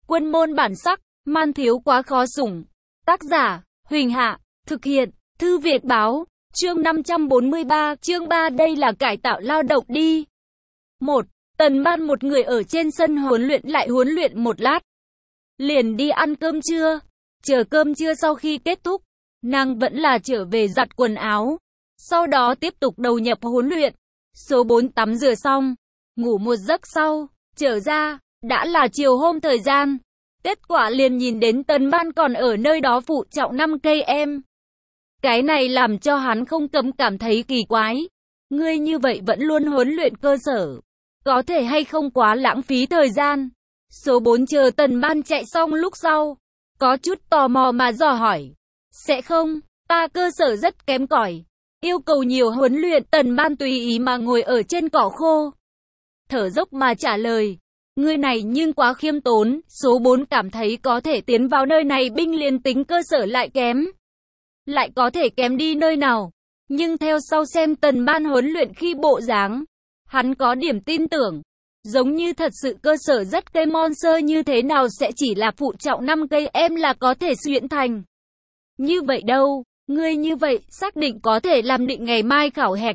Quân môn bản sắc, man thiếu quá khó sủng. Tác giả, Huỳnh Hạ, thực hiện, Thư Việt Báo, chương 543, chương 3 đây là cải tạo lao động đi. 1. Tần Ban một người ở trên sân huấn luyện lại huấn luyện một lát. Liền đi ăn cơm trưa. Chờ cơm trưa sau khi kết thúc, nàng vẫn là trở về giặt quần áo. Sau đó tiếp tục đầu nhập huấn luyện. Số 4 tắm rửa xong, ngủ một giấc sau, trở ra, đã là chiều hôm thời gian. Kết quả liền nhìn đến Tần Ban còn ở nơi đó phụ trọng 5 cây em. Cái này làm cho hắn không cấm cảm thấy kỳ quái. Ngươi như vậy vẫn luôn huấn luyện cơ sở. Có thể hay không quá lãng phí thời gian. Số 4 chờ Tần Ban chạy xong lúc sau. Có chút tò mò mà dò hỏi. Sẽ không, ta cơ sở rất kém cỏi. Yêu cầu nhiều huấn luyện. Tần Ban tùy ý mà ngồi ở trên cỏ khô. Thở dốc mà trả lời. Ngươi này nhưng quá khiêm tốn. Số 4 cảm thấy có thể tiến vào nơi này binh liền tính cơ sở lại kém. Lại có thể kém đi nơi nào. Nhưng theo sau xem Tần Ban huấn luyện khi bộ dáng, hắn có điểm tin tưởng. Giống như thật sự cơ sở rất cây monster như thế nào sẽ chỉ là phụ trọng 5 cây em là có thể xuyễn thành. Như vậy đâu, ngươi như vậy xác định có thể làm định ngày mai khảo hạch.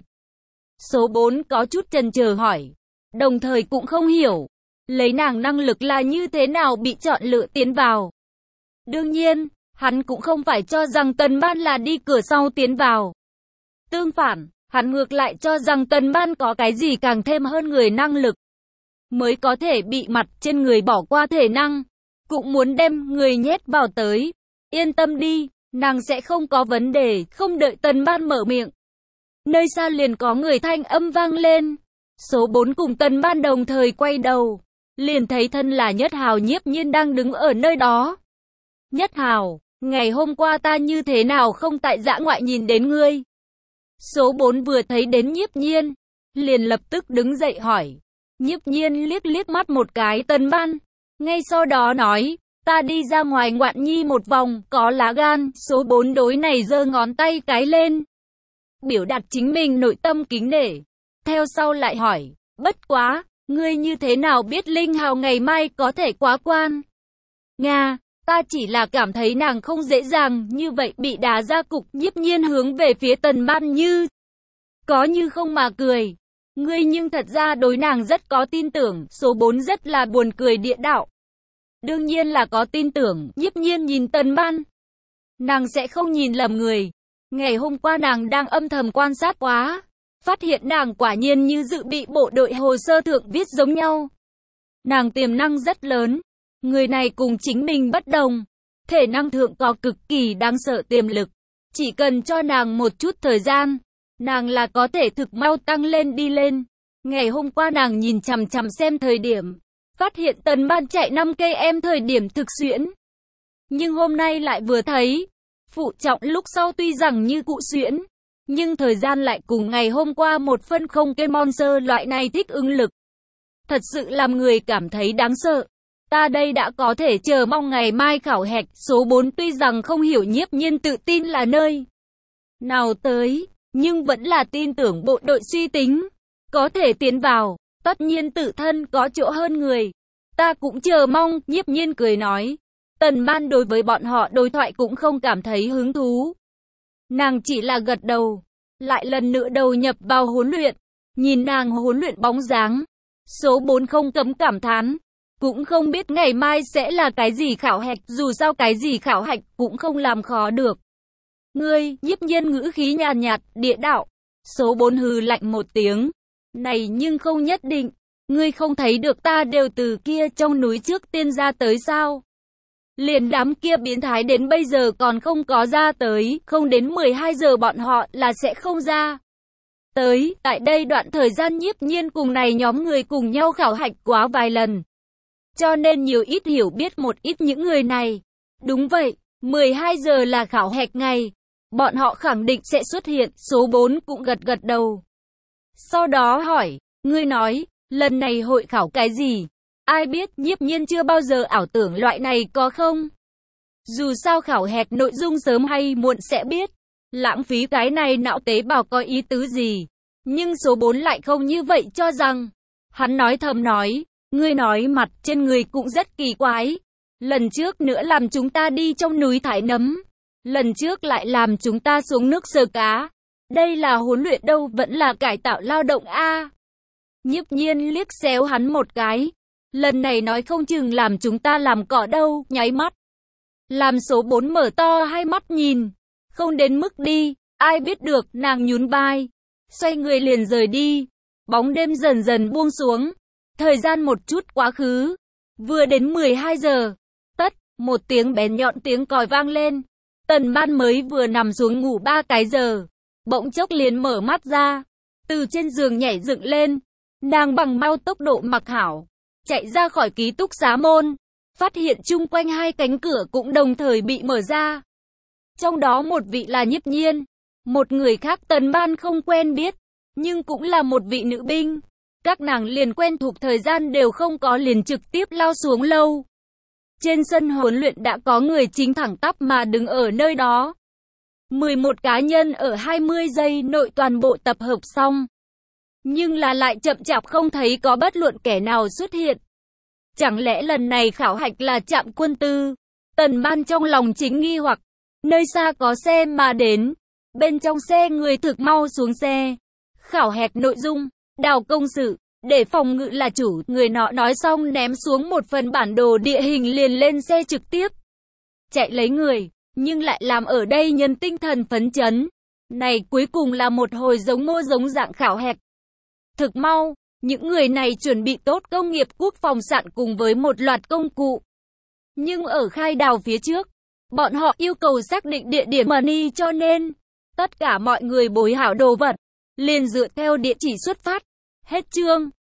Số 4 có chút chần chờ hỏi. Đồng thời cũng không hiểu, lấy nàng năng lực là như thế nào bị chọn lựa tiến vào. Đương nhiên, hắn cũng không phải cho rằng Tần Ban là đi cửa sau tiến vào. Tương phản, hắn ngược lại cho rằng Tần Ban có cái gì càng thêm hơn người năng lực. Mới có thể bị mặt trên người bỏ qua thể năng. Cũng muốn đem người nhét vào tới. Yên tâm đi, nàng sẽ không có vấn đề. Không đợi Tần Ban mở miệng, nơi xa liền có người thanh âm vang lên. Số 4 cùng Tần Ban đồng thời quay đầu. Liền thấy thân là Nhất Hào Nhiếp Nhiên đang đứng ở nơi đó. Nhất Hào, ngày hôm qua ta như thế nào không tại dã ngoại nhìn đến ngươi? Số 4 vừa thấy đến Nhiếp Nhiên, liền lập tức đứng dậy hỏi. Nhiếp Nhiên liếc liếc mắt một cái Tần Ban, ngay sau đó nói, ta đi ra ngoài ngoạn nhi một vòng, có lá gan. Số 4 đối này giơ ngón tay cái lên, biểu đạt chính mình nội tâm kính nể. Theo sau lại hỏi, bất quá, ngươi như thế nào biết Linh Hào ngày mai có thể quá quan? Nga, ta chỉ là cảm thấy nàng không dễ dàng như vậy bị đá ra cục. Nhiếp Nhiên hướng về phía Tần Ban như có như không mà cười. Ngươi nhưng thật ra đối nàng rất có tin tưởng. Số 4 rất là buồn cười địa đạo. Đương nhiên là có tin tưởng. Nhiếp Nhiên nhìn Tần Ban, nàng sẽ không nhìn lầm người. Ngày hôm qua nàng đang âm thầm quan sát quá, phát hiện nàng quả nhiên như dự bị bộ đội hồ sơ thượng viết giống nhau. Nàng tiềm năng rất lớn. Người này cùng chính mình bất đồng. Thể năng thượng có cực kỳ đáng sợ tiềm lực. Chỉ cần cho nàng một chút thời gian, nàng là có thể thực mau tăng lên đi lên. Ngày hôm qua nàng nhìn chằm chằm xem thời điểm, phát hiện Tần Ban chạy 5 cây em thời điểm thực xuyễn. Nhưng hôm nay lại vừa thấy, phụ trọng lúc sau tuy rằng như cụ xuyễn, nhưng thời gian lại cùng ngày hôm qua 1/0 cây monster loại này thích ứng lực. Thật sự làm người cảm thấy đáng sợ. Ta đây đã có thể chờ mong ngày mai khảo hạch. Số 4 tuy rằng không hiểu Nhiếp Nhiên tự tin là nơi nào tới, nhưng vẫn là tin tưởng bộ đội suy tính. Có thể tiến vào, tất nhiên tự thân có chỗ hơn người. Ta cũng chờ mong. Nhiếp Nhiên cười nói. Tần Ban đối với bọn họ đối thoại cũng không cảm thấy hứng thú. Nàng chỉ là gật đầu, lại lần nữa đầu nhập vào huấn luyện. Nhìn nàng huấn luyện bóng dáng, số 4 không cấm cảm thán. Cũng không biết ngày mai sẽ là cái gì khảo hạch, dù sao cái gì khảo hạch cũng không làm khó được. Ngươi, Nhiếp Nhiên ngữ khí nhàn nhạt, địa đạo. Số 4 hừ lạnh một tiếng. Này nhưng không nhất định. Ngươi không thấy được ta đều từ kia trong núi trước tiên ra tới sao? Liền đám kia biến thái đến bây giờ còn không có ra tới, không đến 12 giờ bọn họ là sẽ không ra tới. Tại đây đoạn thời gian Nhiếp Nhiên cùng này nhóm người cùng nhau khảo hạch quá vài lần, cho nên nhiều ít hiểu biết một ít những người này. Đúng vậy, 12 giờ là khảo hạch ngày, bọn họ khẳng định sẽ xuất hiện. Số 4 cũng gật gật đầu. Sau đó hỏi, ngươi nói, lần này hội khảo cái gì? Ai biết. Nhiếp Nhiên chưa bao giờ ảo tưởng loại này có không? Dù sao khảo hạch nội dung sớm hay muộn sẽ biết. Lãng phí cái này não tế bào có ý tứ gì? Nhưng số 4 lại không như vậy cho rằng. Hắn nói thầm nói, ngươi nói mặt trên người cũng rất kỳ quái. Lần trước nữa làm chúng ta đi trong núi thải nấm. Lần trước lại làm chúng ta xuống nước sờ cá. Đây là huấn luyện đâu, vẫn là cải tạo lao động a. Nhiếp Nhiên liếc xéo hắn một cái. Lần này nói không chừng làm chúng ta làm cỏ đâu, nháy mắt. Làm số 4 mở to hai mắt nhìn. Không đến mức đi, ai biết được, nàng nhún vai. Xoay người liền rời đi. Bóng đêm dần dần buông xuống. Thời gian một chút quá khứ. Vừa đến 12 giờ. Tất, một tiếng bén nhọn tiếng còi vang lên. Tần Ban mới vừa nằm xuống ngủ 3 cái giờ. Bỗng chốc liền mở mắt ra. Từ trên giường nhảy dựng lên. Nàng bằng mau tốc độ mặc hảo. Chạy ra khỏi ký túc xá môn. Phát hiện chung quanh hai cánh cửa cũng đồng thời bị mở ra. Trong đó một vị là Nhiếp Nhiên. Một người khác Tần Ban không quen biết. Nhưng cũng là một vị nữ binh. Các nàng liền quen thuộc, thời gian đều không có liền trực tiếp lao xuống lâu. Trên sân huấn luyện đã có người chính thẳng tắp mà đứng ở nơi đó. 11 cá nhân ở 20 giây nội toàn bộ tập hợp xong. Nhưng là lại chậm chạp không thấy có bất luận kẻ nào xuất hiện. Chẳng lẽ lần này khảo hạch là trạm quân tư? Tần Ban trong lòng chính nghi hoặc. Nơi xa có xe mà đến. Bên trong xe người thực mau xuống xe. Khảo hạch nội dung, Đào công sự, để phòng ngự là chủ. Người nọ nói xong ném xuống một phần bản đồ địa hình liền lên xe trực tiếp. Chạy lấy người, nhưng lại làm ở đây nhân tinh thần phấn chấn. Này cuối cùng là một hồi giống mô giống dạng khảo hạch. Thực mau, những người này chuẩn bị tốt công nghiệp quốc phòng sạn cùng với một loạt công cụ. Nhưng ở khai đào phía trước, bọn họ yêu cầu xác định địa điểm money, cho nên tất cả mọi người bối hảo đồ vật, liền dựa theo địa chỉ xuất phát. Hết chương.